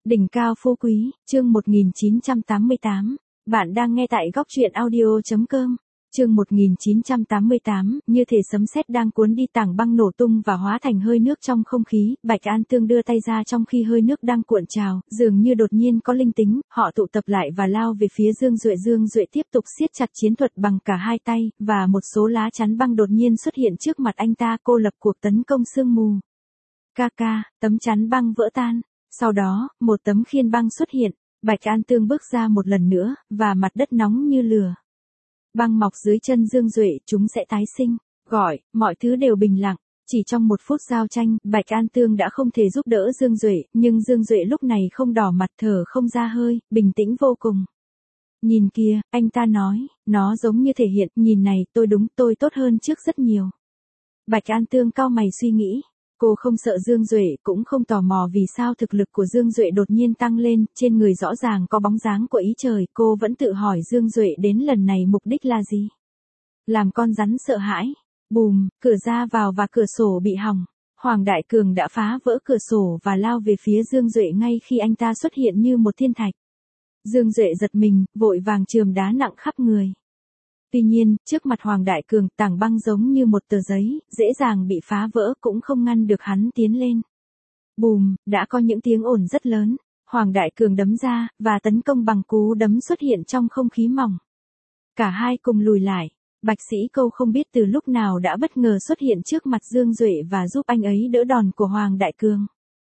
Đỉnh cao phú quý, chương 1988. Bạn đang nghe tại góc truyện audio.com. Chương 1988, như thể sấm sét đang cuốn đi, tảng băng nổ tung và hóa thành hơi nước trong không khí. Bạch An Tương đưa tay ra trong khi hơi nước đang cuộn trào, dường như đột nhiên có linh tính, họ tụ tập lại và lao về phía Dương Duệ. Dương Duệ tiếp tục siết chặt chiến thuật bằng cả hai tay, và một số lá chắn băng đột nhiên xuất hiện trước mặt anh ta, cô lập cuộc tấn công sương mù. Ca, tấm chắn băng vỡ tan. Sau đó, một tấm khiên băng xuất hiện, Bạch An Tương bước ra một lần nữa, và mặt đất nóng như lửa. Băng mọc dưới chân Dương Duệ, chúng sẽ tái sinh. Gọi, mọi thứ đều bình lặng. Chỉ trong một phút giao tranh, Bạch An Tương đã không thể giúp đỡ Dương Duệ, nhưng Dương Duệ lúc này không đỏ mặt, thở không ra hơi, bình tĩnh vô cùng. Nhìn kìa, anh ta nói, nó giống như thể hiện, nhìn này, tôi tốt hơn trước rất nhiều. Bạch An Tương cau mày suy nghĩ. Cô không sợ Dương Duệ, cũng không tò mò vì sao thực lực của Dương Duệ đột nhiên tăng lên, trên người rõ ràng có bóng dáng của ý trời, cô vẫn tự hỏi Dương Duệ đến lần này mục đích là gì? Làm con rắn sợ hãi. Bùm, cửa ra vào và cửa sổ bị hỏng. Hoàng Đại Cường đã phá vỡ cửa sổ và lao về phía Dương Duệ ngay khi anh ta xuất hiện như một thiên thạch. Dương Duệ giật mình, vội vàng chườm đá nặng khắp người. Tuy nhiên, trước mặt Hoàng Đại Cường, tảng băng giống như một tờ giấy, dễ dàng bị phá vỡ, cũng không ngăn được hắn tiến lên. Bùm, đã có những tiếng ồn rất lớn. Hoàng Đại Cường đấm ra, và tấn công bằng cú đấm xuất hiện trong không khí mỏng. Cả hai cùng lùi lại. Bạch Sĩ Câu không biết từ lúc nào đã bất ngờ xuất hiện trước mặt Dương Duệ và giúp anh ấy đỡ đòn của Hoàng Đại Cường.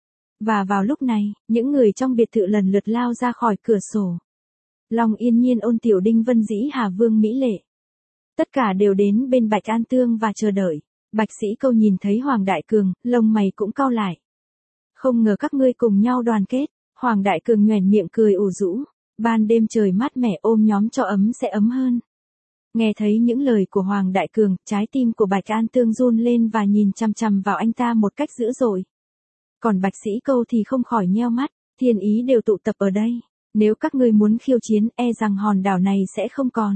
Và vào lúc này, những người trong biệt thự lần lượt lao ra khỏi cửa sổ. Long Yên Nhiên, Ôn Tiểu Đinh, Vân Dĩ Hà, Vương Mỹ Lệ. Tất cả đều đến bên Bạch An Tương và chờ đợi. Bạch Sĩ Câu nhìn thấy Hoàng Đại Cường, lông mày cũng cau lại. Không ngờ các ngươi cùng nhau đoàn kết. Hoàng Đại Cường nhoẻn miệng cười ủ rũ. Ban đêm trời mát mẻ, ôm nhóm cho ấm sẽ ấm hơn. Nghe thấy những lời của Hoàng Đại Cường, trái tim của Bạch An Tương run lên và nhìn chằm chằm vào anh ta một cách dữ dội. Còn Bạch Sĩ Câu thì không khỏi nheo mắt. Thiên ý đều tụ tập ở đây. Nếu các ngươi muốn khiêu chiến, e rằng hòn đảo này sẽ không còn.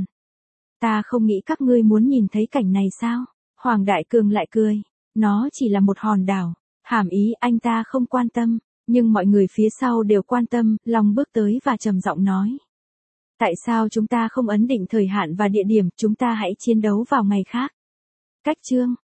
Ta không nghĩ các ngươi muốn nhìn thấy cảnh này sao? Hoàng Đại Cường lại cười. Nó chỉ là một hòn đảo. Hàm ý anh ta không quan tâm. Nhưng mọi người phía sau đều quan tâm. Long bước tới và trầm giọng nói. Tại sao chúng ta không ấn định thời hạn và địa điểm, chúng ta hãy chiến đấu vào ngày khác? Cách chương.